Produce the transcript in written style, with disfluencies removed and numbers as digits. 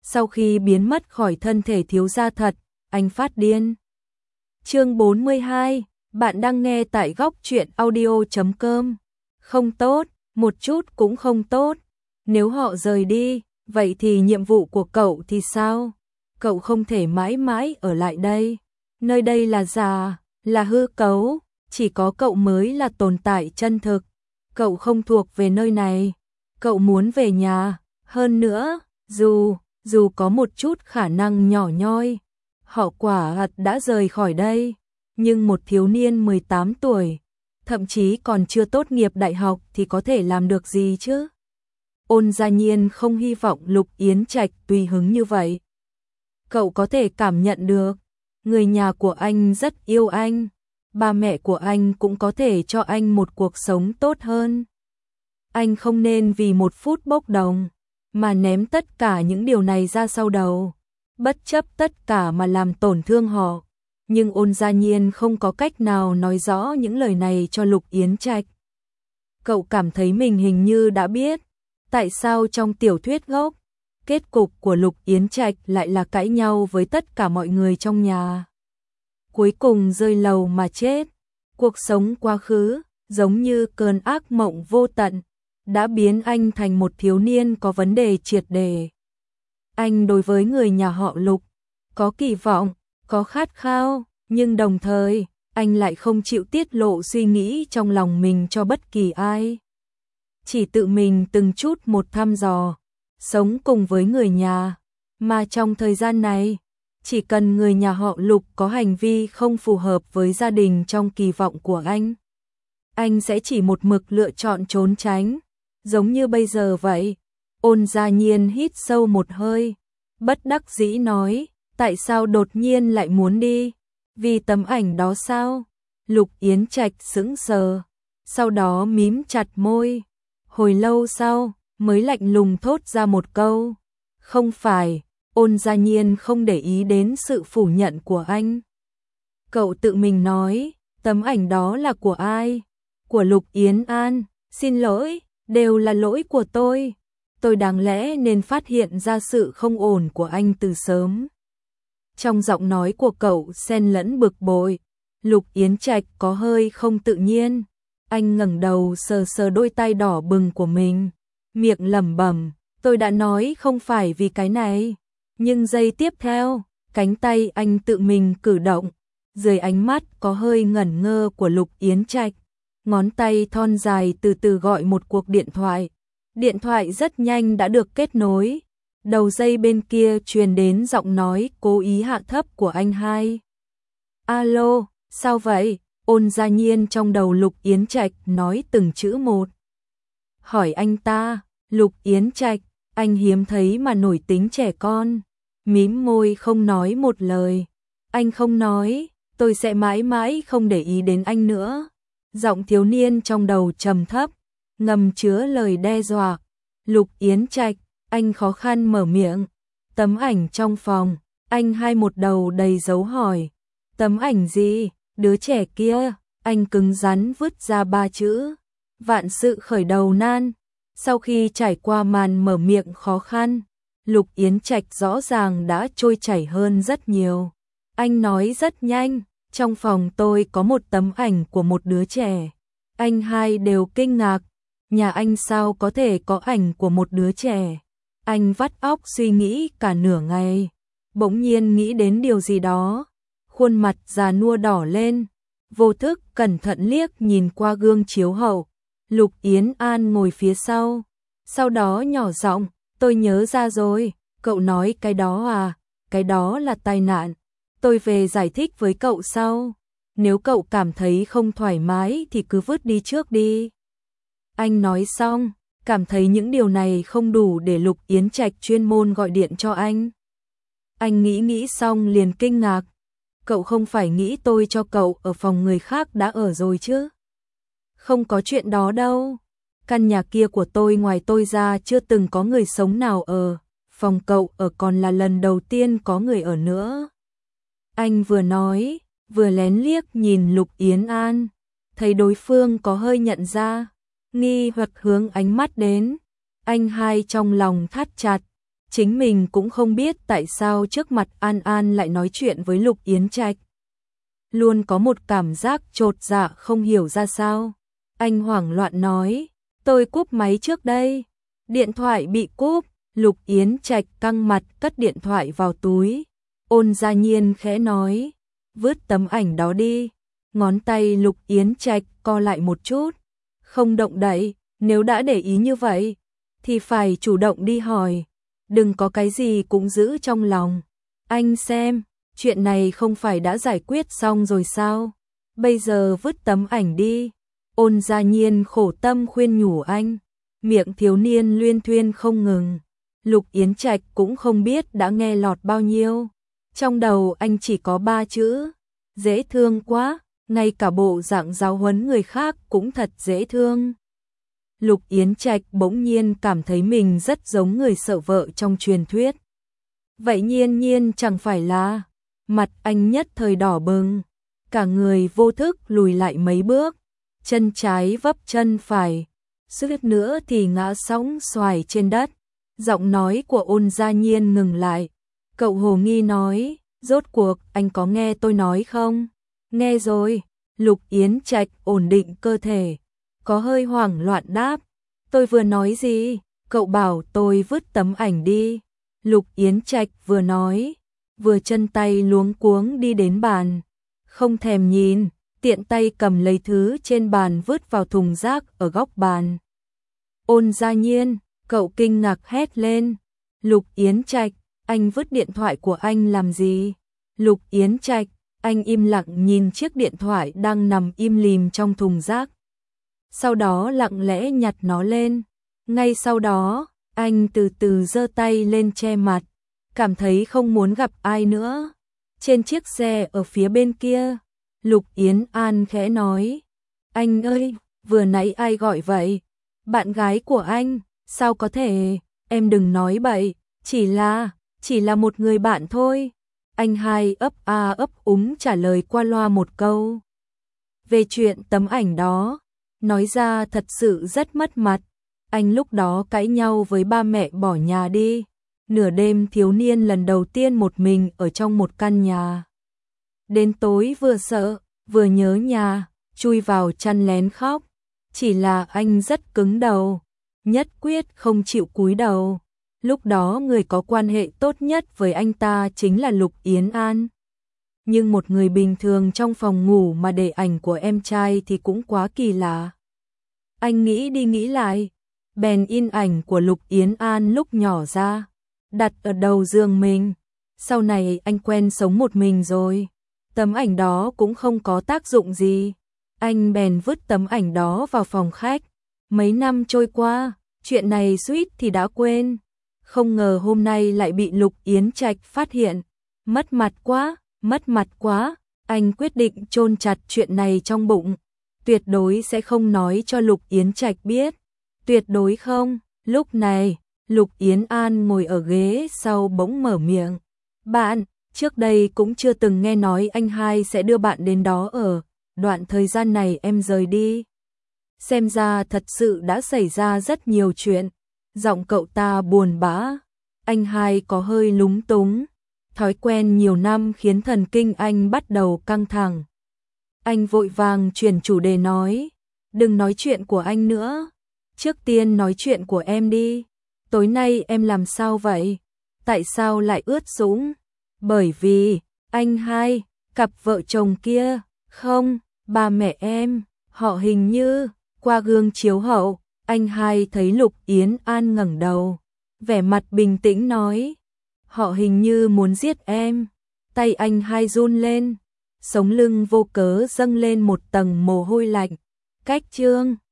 sau khi biến mất khỏi thân thể thiếu gia thật, anh phát điên. Chương 42, bạn đang nghe tại góc truyện audio.com. Không tốt, một chút cũng không tốt. Nếu họ rời đi, vậy thì nhiệm vụ của cậu thì sao? Cậu không thể mãi mãi ở lại đây. Nơi đây là giả, là hư cấu, chỉ có cậu mới là tồn tại chân thực. Cậu không thuộc về nơi này. Cậu muốn về nhà, hơn nữa, dù có một chút khả năng nhỏ nhoi, họ quả thật đã rời khỏi đây, nhưng một thiếu niên 18 tuổi, thậm chí còn chưa tốt nghiệp đại học thì có thể làm được gì chứ? Ôn Gia Nhiên không hy vọng Lục Yến Trạch tùy hứng như vậy. Cậu có thể cảm nhận được, người nhà của anh rất yêu anh, ba mẹ của anh cũng có thể cho anh một cuộc sống tốt hơn. Anh không nên vì một phút bốc đồng mà ném tất cả những điều này ra sau đầu, bất chấp tất cả mà làm tổn thương họ. Nhưng Ôn Gia Nhiên không có cách nào nói rõ những lời này cho Lục Yến Trạch. Cậu cảm thấy mình hình như đã biết tại sao trong tiểu thuyết gốc, kết cục của Lục Yến Trạch lại là cãi nhau với tất cả mọi người trong nhà. Cuối cùng rơi lầu mà chết. Cuộc sống quá khứ, giống như cơn ác mộng vô tận, đã biến anh thành một thiếu niên có vấn đề triệt để. Anh đối với người nhà họ Lục, có kỳ vọng, có khát khao, nhưng đồng thời, anh lại không chịu tiết lộ suy nghĩ trong lòng mình cho bất kỳ ai. Chỉ tự mình từng chút một thăm dò, sống cùng với người nhà, mà trong thời gian này, chỉ cần người nhà họ Lục có hành vi không phù hợp với gia đình trong kỳ vọng của anh sẽ chỉ một mực lựa chọn trốn tránh, giống như bây giờ vậy. Ôn Gia Nhiên hít sâu một hơi, bất đắc dĩ nói, tại sao đột nhiên lại muốn đi? Vì tấm ảnh đó sao? Lục Yến Trạch sững sờ, sau đó mím chặt môi, hồi lâu sau mới lạnh lùng thốt ra một câu, không phải. Ôn Gia Nhiên không để ý đến sự phủ nhận của anh. Cậu tự mình nói, tấm ảnh đó là của ai? Của Lục Yến An, xin lỗi, đều là lỗi của tôi. Tôi đáng lẽ nên phát hiện ra sự không ổn của anh từ sớm. Trong giọng nói của cậu xen lẫn bực bội, Lục Yến Trạch có hơi không tự nhiên. Anh ngẩng đầu sờ sờ đôi tay đỏ bừng của mình, miệng lẩm bẩm, tôi đã nói không phải vì cái này. Nhưng giây tiếp theo, cánh tay anh tự mình cử động, dưới ánh mắt có hơi ngẩn ngơ của Lục Yến Trạch, ngón tay thon dài từ từ gọi một cuộc điện thoại. Điện thoại rất nhanh đã được kết nối, đầu dây bên kia truyền đến giọng nói cố ý hạ thấp của anh hai. Alo, sao vậy? Ôn Gia Nhiên trong đầu Lục Yến Trạch nói từng chữ một. Hỏi anh ta, Lục Yến Trạch, anh hiếm thấy mà nổi tính trẻ con. Mím môi không nói một lời. Anh không nói, tôi sẽ mãi mãi không để ý đến anh nữa. Giọng thiếu niên trong đầu trầm thấp, ngầm chứa lời đe dọa. Lục Yến Trạch, anh khó khăn mở miệng. Tấm ảnh trong phòng, anh hai một đầu đầy dấu hỏi. Tấm ảnh gì? Đứa trẻ kia, anh cứng rắn vứt ra ba chữ. Vạn sự khởi đầu nan. Sau khi trải qua màn mở miệng khó khăn, Lục Yến Trạch rõ ràng đã trôi chảy hơn rất nhiều. Anh nói rất nhanh, trong phòng tôi có một tấm ảnh của một đứa trẻ. Anh hai đều kinh ngạc, nhà anh sao có thể có ảnh của một đứa trẻ? Anh vắt óc suy nghĩ cả nửa ngày, bỗng nhiên nghĩ đến điều gì đó. Khuôn mặt già nua đỏ lên, vô thức cẩn thận liếc nhìn qua gương chiếu hậu. Lục Yến An ngồi phía sau đó nhỏ giọng, tôi nhớ ra rồi, cậu nói cái đó à, cái đó là tai nạn. Tôi về giải thích với cậu sau, nếu cậu cảm thấy không thoải mái thì cứ vứt đi trước đi. Anh nói xong, cảm thấy những điều này không đủ để Lục Yến Trạch chuyên môn gọi điện cho anh. Anh nghĩ xong liền kinh ngạc, cậu không phải nghĩ tôi cho cậu ở phòng người khác đã ở rồi chứ? Không có chuyện đó đâu. Căn nhà kia của tôi ngoài tôi ra chưa từng có người sống nào ở, phòng cậu ở còn là lần đầu tiên có người ở nữa. Anh vừa nói, vừa lén liếc nhìn Lục Yến An, thấy đối phương có hơi nhận ra, nghi hoặc hướng ánh mắt đến. Anh hai trong lòng thắt chặt, chính mình cũng không biết tại sao trước mặt An An lại nói chuyện với Lục Yến Trạch. Luôn có một cảm giác chột dạ không hiểu ra sao. Anh hoảng loạn nói, tôi cúp máy trước đây. Điện thoại bị cúp, Lục Yến Trạch căng mặt cất điện thoại vào túi. Ôn Gia Nhiên khẽ nói, vứt tấm ảnh đó đi. Ngón tay Lục Yến Trạch co lại một chút, không động đậy, nếu đã để ý như vậy, thì phải chủ động đi hỏi, đừng có cái gì cũng giữ trong lòng. Anh xem, chuyện này không phải đã giải quyết xong rồi sao? Bây giờ vứt tấm ảnh đi. Ôn Gia Nhiên khổ tâm khuyên nhủ anh, miệng thiếu niên luyên thuyên không ngừng. Lục Yến Trạch cũng không biết đã nghe lọt bao nhiêu. Trong đầu anh chỉ có 3 chữ, dễ thương quá, ngay cả bộ dạng giáo huấn người khác cũng thật dễ thương. Lục Yến Trạch bỗng nhiên cảm thấy mình rất giống người sợ vợ trong truyền thuyết. Vậy Nhiên Nhiên chẳng phải là, mặt anh nhất thời đỏ bừng, cả người vô thức lùi lại mấy bước, chân trái vấp chân phải, suýt nữa thì ngã sóng xoài trên đất. Giọng nói của Ôn Gia Nhiên ngừng lại, cậu hồ nghi nói, rốt cuộc anh có nghe tôi nói không? Nghe rồi. Lục Yến Trạch ổn định cơ thể, có hơi hoảng loạn đáp, tôi vừa nói gì? Cậu bảo tôi vứt tấm ảnh đi. Lục Yến Trạch vừa nói, vừa chân tay luống cuống đi đến bàn, không thèm nhìn, tiện tay cầm lấy thứ trên bàn vứt vào thùng rác ở góc bàn. Ôn Gia Nhiên, cậu kinh ngạc hét lên, Lục Yến Trạch, anh vứt điện thoại của anh làm gì? Lục Yến Trạch, anh im lặng nhìn chiếc điện thoại đang nằm im lìm trong thùng rác. Sau đó lặng lẽ nhặt nó lên. Ngay sau đó, anh từ từ giơ tay lên che mặt, cảm thấy không muốn gặp ai nữa. Trên chiếc xe ở phía bên kia, Lục Yến An khẽ nói, anh ơi, vừa nãy ai gọi vậy? Bạn gái của anh, sao có thể, em đừng nói bậy, chỉ là một người bạn thôi. Anh hai ấp a ấp úng trả lời qua loa một câu. Về chuyện tấm ảnh đó, nói ra thật sự rất mất mặt. Anh lúc đó cãi nhau với ba mẹ bỏ nhà đi. Nửa đêm thiếu niên lần đầu tiên một mình ở trong một căn nhà. Đến tối vừa sợ, vừa nhớ nhà, chui vào chăn lén khóc. Chỉ là anh rất cứng đầu, nhất quyết không chịu cúi đầu. Lúc đó người có quan hệ tốt nhất với anh ta chính là Lục Yến An. Nhưng một người bình thường trong phòng ngủ mà để ảnh của em trai thì cũng quá kỳ lạ. Anh nghĩ đi nghĩ lại, bèn in ảnh của Lục Yến An lúc nhỏ ra, đặt ở đầu giường mình. Sau này anh quen sống một mình rồi, tấm ảnh đó cũng không có tác dụng gì. Anh bèn vứt tấm ảnh đó vào phòng khách. Mấy năm trôi qua, chuyện này suýt thì đã quên. Không ngờ hôm nay lại bị Lục Yến Trạch phát hiện. Mất mặt quá, anh quyết định chôn chặt chuyện này trong bụng. Tuyệt đối sẽ không nói cho Lục Yến Trạch biết. Tuyệt đối không. Lúc này, Lục Yến An ngồi ở ghế sau bỗng mở miệng. Bạn, trước đây cũng chưa từng nghe nói anh hai sẽ đưa bạn đến đó ở. Đoạn thời gian này em rời đi. Xem ra thật sự đã xảy ra rất nhiều chuyện. Giọng cậu ta buồn bã. Anh hai có hơi lúng túng. Thói quen nhiều năm khiến thần kinh anh bắt đầu căng thẳng. Anh vội vàng chuyển chủ đề nói. Đừng nói chuyện của anh nữa. Trước tiên nói chuyện của em đi. Tối nay em làm sao vậy? Tại sao lại ướt sũng? Bởi vì, anh hai, cặp vợ chồng kia, không, ba mẹ em, họ hình như, qua gương chiếu hậu, anh hai thấy Lục Yến An ngẩng đầu, vẻ mặt bình tĩnh nói, họ hình như muốn giết em. Tay anh hai run lên, sống lưng vô cớ dâng lên một tầng mồ hôi lạnh. Cách chương